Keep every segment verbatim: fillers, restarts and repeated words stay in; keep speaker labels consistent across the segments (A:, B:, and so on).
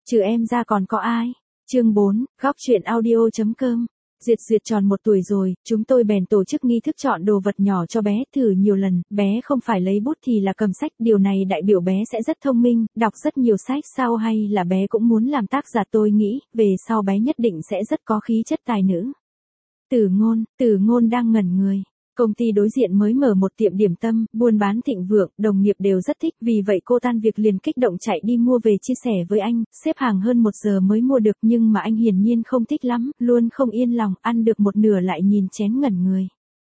A: Trừ em ra còn có ai? Chương bốn, góc chuyện audio chấm com. Duyệt Duyệt tròn một tuổi rồi, chúng tôi bèn tổ chức nghi thức chọn đồ vật nhỏ cho bé, thử nhiều lần, bé không phải lấy bút thì là cầm sách, điều này đại biểu bé sẽ rất thông minh, đọc rất nhiều sách sao, hay là bé cũng muốn làm tác giả, tôi nghĩ, về sau bé nhất định sẽ rất có khí chất tài nữ. Tử Ngôn, Tử Ngôn đang ngẩn người. Công ty đối diện mới mở một tiệm điểm tâm, buôn bán thịnh vượng, đồng nghiệp đều rất thích, vì vậy cô tan việc liền kích động chạy đi mua về chia sẻ với anh, xếp hàng hơn một giờ mới mua được, nhưng mà anh hiển nhiên không thích lắm, luôn không yên lòng, ăn được một nửa lại nhìn chén ngẩn người.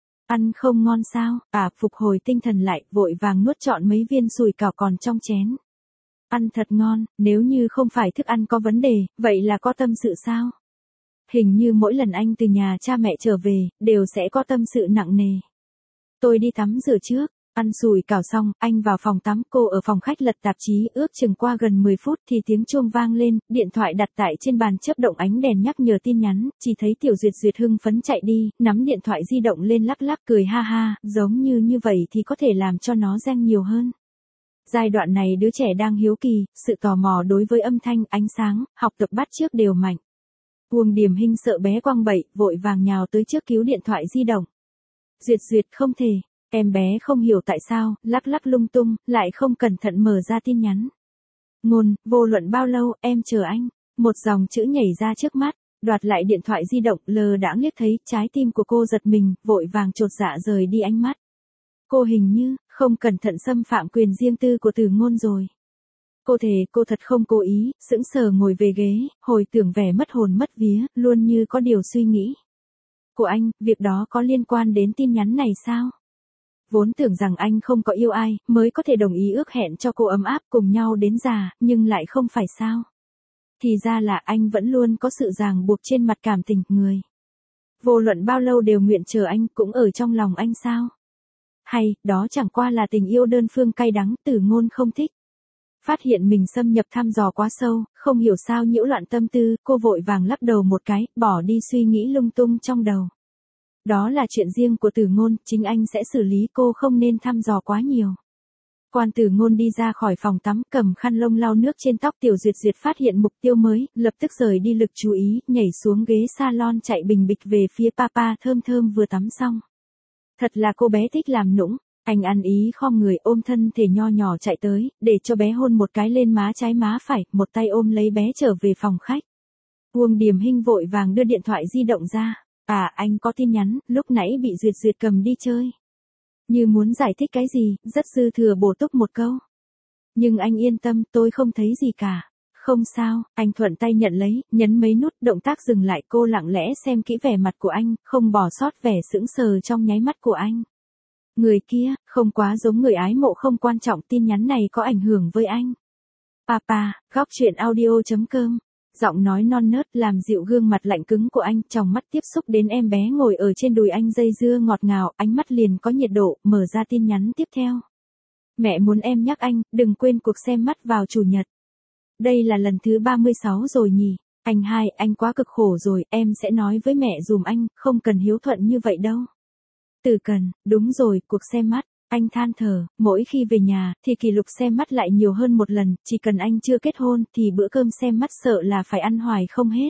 A: Ăn không ngon sao? À, phục hồi tinh thần lại, vội vàng nuốt trọn mấy viên sủi cảo còn trong chén. Ăn thật ngon, nếu như không phải thức ăn có vấn đề, vậy là có tâm sự sao? Hình như mỗi lần anh từ nhà cha mẹ trở về, đều sẽ có tâm sự nặng nề. Tôi đi tắm rửa trước, ăn sủi cảo xong, anh vào phòng tắm, cô ở phòng khách lật tạp chí, ước chừng qua gần mười phút thì tiếng chuông vang lên, điện thoại đặt tại trên bàn chớp động ánh đèn nhắc nhở tin nhắn, chỉ thấy Tiểu Duyệt Duyệt hưng phấn chạy đi, nắm điện thoại di động lên lắc lắc cười ha ha, giống như như vậy thì có thể làm cho nó reng nhiều hơn. Giai đoạn này đứa trẻ đang hiếu kỳ, sự tò mò đối với âm thanh, ánh sáng, học tập bắt chước đều mạnh. Uông Điềm Hinh sợ bé quăng bậy, vội vàng nhào tới trước cứu điện thoại di động. Duyệt Duyệt không thể, em bé không hiểu tại sao, lắc lắc lung tung, lại không cẩn thận mở ra tin nhắn. Ngôn, vô luận bao lâu, em chờ anh. Một dòng chữ nhảy ra trước mắt, đoạt lại điện thoại di động, lờ đãng liếc thấy, trái tim của cô giật mình, vội vàng chột dạ rời đi ánh mắt. Cô hình như, không cẩn thận xâm phạm quyền riêng tư của Tử Ngôn rồi. Cô thề cô thật không cố ý, sững sờ ngồi về ghế, hồi tưởng vẻ mất hồn mất vía, luôn như có điều suy nghĩ. Của anh, việc đó có liên quan đến tin nhắn này sao? Vốn tưởng rằng anh không có yêu ai, mới có thể đồng ý ước hẹn cho cô ấm áp cùng nhau đến già, nhưng lại không phải sao? Thì ra là anh vẫn luôn có sự ràng buộc trên mặt cảm tình, người. Vô luận bao lâu đều nguyện chờ anh, cũng ở trong lòng anh sao? Hay, đó chẳng qua là tình yêu đơn phương cay đắng, Tử Ngôn không thích. Phát hiện mình xâm nhập thăm dò quá sâu, không hiểu sao nhiễu loạn tâm tư, cô vội vàng lắc đầu một cái, bỏ đi suy nghĩ lung tung trong đầu. Đó là chuyện riêng của Tử Ngôn, chính anh sẽ xử lý, cô không nên thăm dò quá nhiều. Quan Tử Ngôn đi ra khỏi phòng tắm, cầm khăn lông lau nước trên tóc. Tiểu Duyệt Duyệt phát hiện mục tiêu mới, lập tức rời đi lực chú ý, nhảy xuống ghế salon chạy bình bịch về phía papa. Thơm Thơm vừa tắm xong. Thật là cô bé thích làm nũng. Anh ăn ý khom người ôm thân thể nho nhỏ chạy tới, để cho bé hôn một cái lên má trái má phải, một tay ôm lấy bé trở về phòng khách. Uông Điềm Hinh vội vàng đưa điện thoại di động ra. À, anh có tin nhắn, lúc nãy bị Duyệt Duyệt cầm đi chơi. Như muốn giải thích cái gì, rất dư thừa bổ túc một câu. Nhưng anh yên tâm, tôi không thấy gì cả. Không sao, anh thuận tay nhận lấy, nhấn mấy nút, động tác dừng lại, cô lặng lẽ xem kỹ vẻ mặt của anh, không bỏ sót vẻ sững sờ trong nháy mắt của anh. Người kia, không quá giống người ái mộ, không quan trọng, tin nhắn này có ảnh hưởng với anh. Papa, góc chuyện audio chấm com. Giọng nói non nớt làm dịu gương mặt lạnh cứng của anh, trong mắt tiếp xúc đến em bé ngồi ở trên đùi anh dây dưa ngọt ngào, ánh mắt liền có nhiệt độ, mở ra tin nhắn tiếp theo. Mẹ muốn em nhắc anh, đừng quên cuộc xem mắt vào chủ nhật. Đây là lần thứ ba mươi sáu rồi nhỉ. Anh hai, anh quá cực khổ rồi, em sẽ nói với mẹ dùm anh, không cần hiếu thuận như vậy đâu. Từ Cần, đúng rồi, cuộc xem mắt. Anh than thở, mỗi khi về nhà, thì kỷ lục xem mắt lại nhiều hơn một lần, chỉ cần anh chưa kết hôn, thì bữa cơm xem mắt sợ là phải ăn hoài không hết.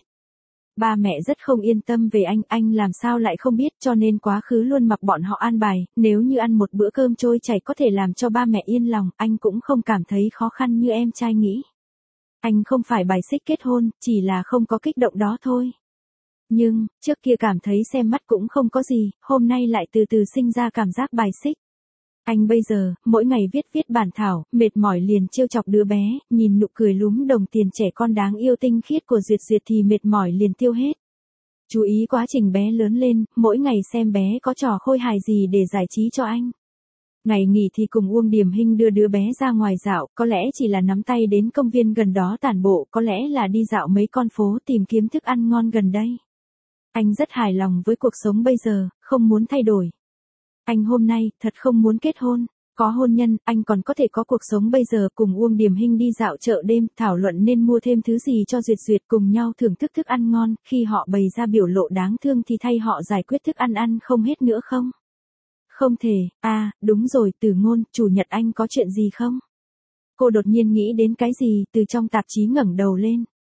A: Ba mẹ rất không yên tâm về anh, anh làm sao lại không biết, cho nên quá khứ luôn mặc bọn họ an bài, nếu như ăn một bữa cơm trôi chảy có thể làm cho ba mẹ yên lòng, anh cũng không cảm thấy khó khăn như em trai nghĩ. Anh không phải bài xích kết hôn, chỉ là không có kích động đó thôi. Nhưng, trước kia cảm thấy xem mắt cũng không có gì, hôm nay lại từ từ sinh ra cảm giác bài xích. Anh bây giờ, mỗi ngày viết viết bản thảo, mệt mỏi liền trêu chọc đứa bé, nhìn nụ cười lúm đồng tiền trẻ con đáng yêu tinh khiết của Duyệt Duyệt thì mệt mỏi liền tiêu hết. Chú ý quá trình bé lớn lên, mỗi ngày xem bé có trò khôi hài gì để giải trí cho anh. Ngày nghỉ thì cùng Uông Điềm Hinh đưa đứa bé ra ngoài dạo, có lẽ chỉ là nắm tay đến công viên gần đó tản bộ, có lẽ là đi dạo mấy con phố tìm kiếm thức ăn ngon gần đây. Anh rất hài lòng với cuộc sống bây giờ, không muốn thay đổi. Anh hôm nay, thật không muốn kết hôn. Có hôn nhân, anh còn có thể có cuộc sống bây giờ, cùng Uông Điềm Hinh đi dạo chợ đêm, thảo luận nên mua thêm thứ gì cho Duyệt Duyệt, cùng nhau thưởng thức thức ăn ngon, khi họ bày ra biểu lộ đáng thương thì thay họ giải quyết thức ăn ăn không hết nữa không? Không thể, à, đúng rồi, Tử Ngôn, chủ nhật anh có chuyện gì không? Cô đột nhiên nghĩ đến cái gì, từ trong tạp chí ngẩng đầu lên.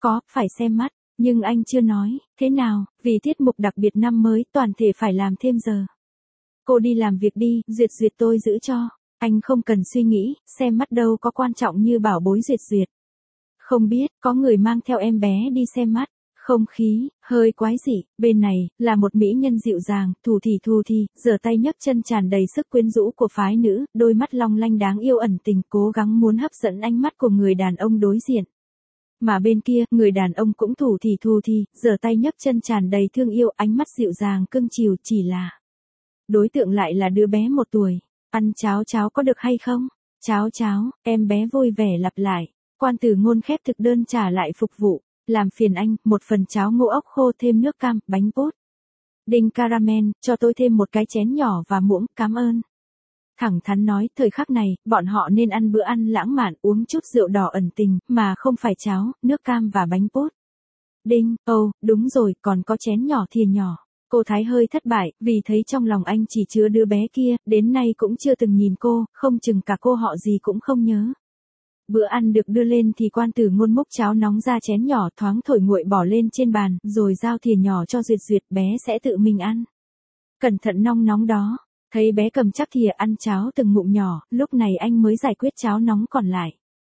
A: Có, phải xem mắt. Nhưng anh chưa nói, thế nào, vì tiết mục đặc biệt năm mới toàn thể phải làm thêm giờ. Cô đi làm việc đi, Duyệt Duyệt tôi giữ cho. Anh không cần suy nghĩ, xem mắt đâu có quan trọng như bảo bối Duyệt Duyệt. Không biết, có người mang theo em bé đi xem mắt. Không khí, hơi quái dị, bên này, là một mỹ nhân dịu dàng, thủ thì thu thì, giở tay nhấc chân tràn đầy sức quyến rũ của phái nữ, đôi mắt long lanh đáng yêu ẩn tình cố gắng muốn hấp dẫn ánh mắt của người đàn ông đối diện. Mà bên kia, người đàn ông cũng thủ thì thu thì, giở tay nhấc chân tràn đầy thương yêu, ánh mắt dịu dàng cưng chiều chỉ là. Đối tượng lại là đứa bé một tuổi. Ăn cháo cháo có được hay không? Cháo cháo, em bé vui vẻ lặp lại. Quan Tử Ngôn khép thực đơn trả lại phục vụ. Làm phiền anh, một phần cháo ngô ốc khô thêm nước cam, bánh bốt. Đinh caramel, cho tôi thêm một cái chén nhỏ và muỗng, cảm ơn. Thẳng thắn nói, thời khắc này, bọn họ nên ăn bữa ăn lãng mạn, uống chút rượu đỏ ẩn tình, mà không phải cháo, nước cam và bánh bốt. Đinh, ồ, oh, đúng rồi, còn có chén nhỏ thìa nhỏ. Cô Thái hơi thất bại, vì thấy trong lòng anh chỉ chứa đứa bé kia, đến nay cũng chưa từng nhìn cô, không chừng cả cô họ gì cũng không nhớ. Bữa ăn được đưa lên thì Quan Tử Ngôn múc cháo nóng ra chén nhỏ thoáng thổi nguội bỏ lên trên bàn, rồi giao thìa nhỏ cho Duyệt Duyệt, bé sẽ tự mình ăn. Cẩn thận nóng nóng đó, thấy bé cầm chắc thìa ăn cháo từng ngụm nhỏ, lúc này anh mới giải quyết cháo nóng còn lại.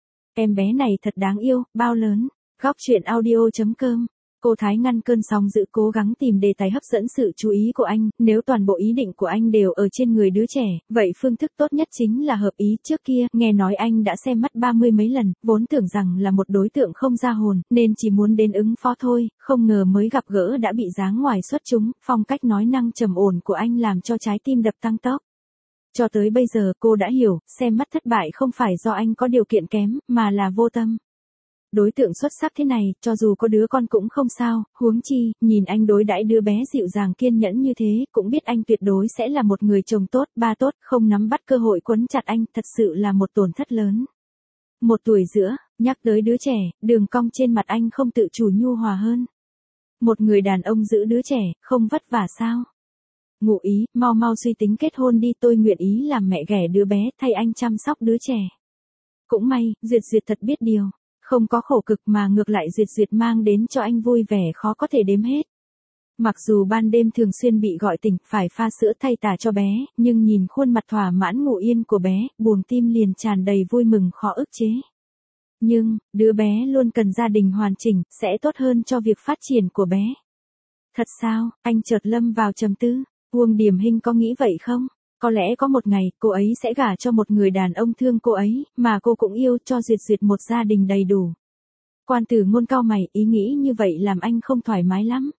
A: Em bé này thật đáng yêu, bao lớn, góc truyện audio chấm com. Cô Thái ngăn cơn sóng dữ cố gắng tìm đề tài hấp dẫn sự chú ý của anh, nếu toàn bộ ý định của anh đều ở trên người đứa trẻ, vậy phương thức tốt nhất chính là hợp ý. Trước kia, nghe nói anh đã xem mắt ba mươi mấy lần, vốn tưởng rằng là một đối tượng không ra hồn, nên chỉ muốn đến ứng phó thôi, không ngờ mới gặp gỡ đã bị giáng ngoài xuất chúng, phong cách nói năng trầm ổn của anh làm cho trái tim đập tăng tốc. Cho tới bây giờ cô đã hiểu, xem mắt thất bại không phải do anh có điều kiện kém, mà là vô tâm. Đối tượng xuất sắc thế này, cho dù có đứa con cũng không sao, huống chi, nhìn anh đối đãi đứa bé dịu dàng kiên nhẫn như thế, cũng biết anh tuyệt đối sẽ là một người chồng tốt, ba tốt, không nắm bắt cơ hội quấn chặt anh, thật sự là một tổn thất lớn. Một tuổi giữa, nhắc tới đứa trẻ, đường cong trên mặt anh không tự chủ nhu hòa hơn. Một người đàn ông giữ đứa trẻ, không vất vả sao? Ngụ ý, mau mau suy tính kết hôn đi, tôi nguyện ý làm mẹ ghẻ đứa bé, thay anh chăm sóc đứa trẻ. Cũng may, Duyệt Duyệt thật biết điều. Không có khổ cực mà ngược lại Duyệt Duyệt mang đến cho anh vui vẻ khó có thể đếm hết. Mặc dù ban đêm thường xuyên bị gọi tỉnh, phải pha sữa thay tả cho bé, nhưng nhìn khuôn mặt thỏa mãn ngủ yên của bé, buồng tim liền tràn đầy vui mừng khó ức chế. Nhưng, đứa bé luôn cần gia đình hoàn chỉnh, sẽ tốt hơn cho việc phát triển của bé. Thật sao, anh chợt lâm vào trầm tư, Uông Điềm Hinh có nghĩ vậy không? Có lẽ có một ngày, cô ấy sẽ gả cho một người đàn ông thương cô ấy, mà cô cũng yêu, cho Duyệt Duyệt một gia đình đầy đủ. Quan Tử Ngôn cau mày, ý nghĩ như vậy làm anh không thoải mái lắm.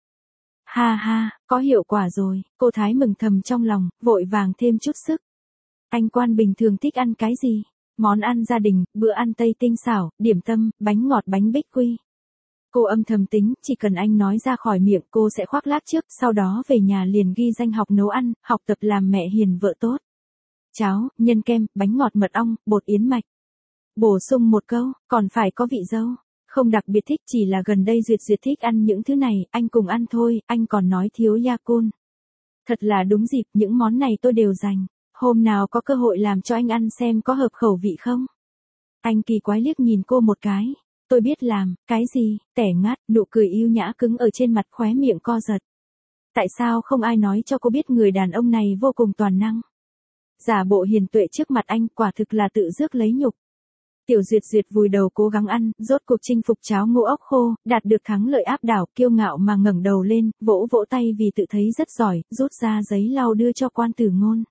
A: Ha ha, có hiệu quả rồi, cô Thái mừng thầm trong lòng, vội vàng thêm chút sức. Anh Quan bình thường thích ăn cái gì? Món ăn gia đình, bữa ăn Tây tinh xảo, điểm tâm, bánh ngọt bánh bích quy. Cô âm thầm tính, chỉ cần anh nói ra khỏi miệng cô sẽ khoác lác trước, sau đó về nhà liền ghi danh học nấu ăn, học tập làm mẹ hiền vợ tốt. Cháo, nhân kem, bánh ngọt mật ong, bột yến mạch. Bổ sung một câu, còn phải có vị dâu. Không đặc biệt thích, chỉ là gần đây Duyệt Duyệt thích ăn những thứ này, anh cùng ăn thôi, anh còn nói thiếu Yakult. Thật là đúng dịp, những món này tôi đều dành. Hôm nào có cơ hội làm cho anh ăn xem có hợp khẩu vị không? Anh kỳ quái liếc nhìn cô một cái. Tôi biết làm, cái gì, tẻ ngắt, nụ cười yêu nhã cứng ở trên mặt, khóe miệng co giật. Tại sao không ai nói cho cô biết người đàn ông này vô cùng toàn năng? Giả bộ hiền tuệ trước mặt anh, quả thực là tự rước lấy nhục. Tiểu Duyệt Duyệt vùi đầu cố gắng ăn, rốt cuộc chinh phục cháo ngô ốc khô, đạt được thắng lợi áp đảo, kiêu ngạo mà ngẩng đầu lên, vỗ vỗ tay vì tự thấy rất giỏi, rút ra giấy lau đưa cho Quan Tử Ngôn.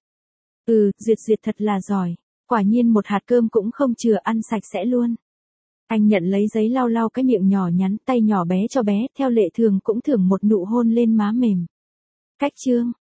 A: Ừ, Duyệt Duyệt thật là giỏi, quả nhiên một hạt cơm cũng không chừa, ăn sạch sẽ luôn. Anh nhận lấy giấy lau lau cái miệng nhỏ nhắn, tay nhỏ bé cho bé, theo lệ thường cũng thưởng một nụ hôn lên má mềm. Cách chương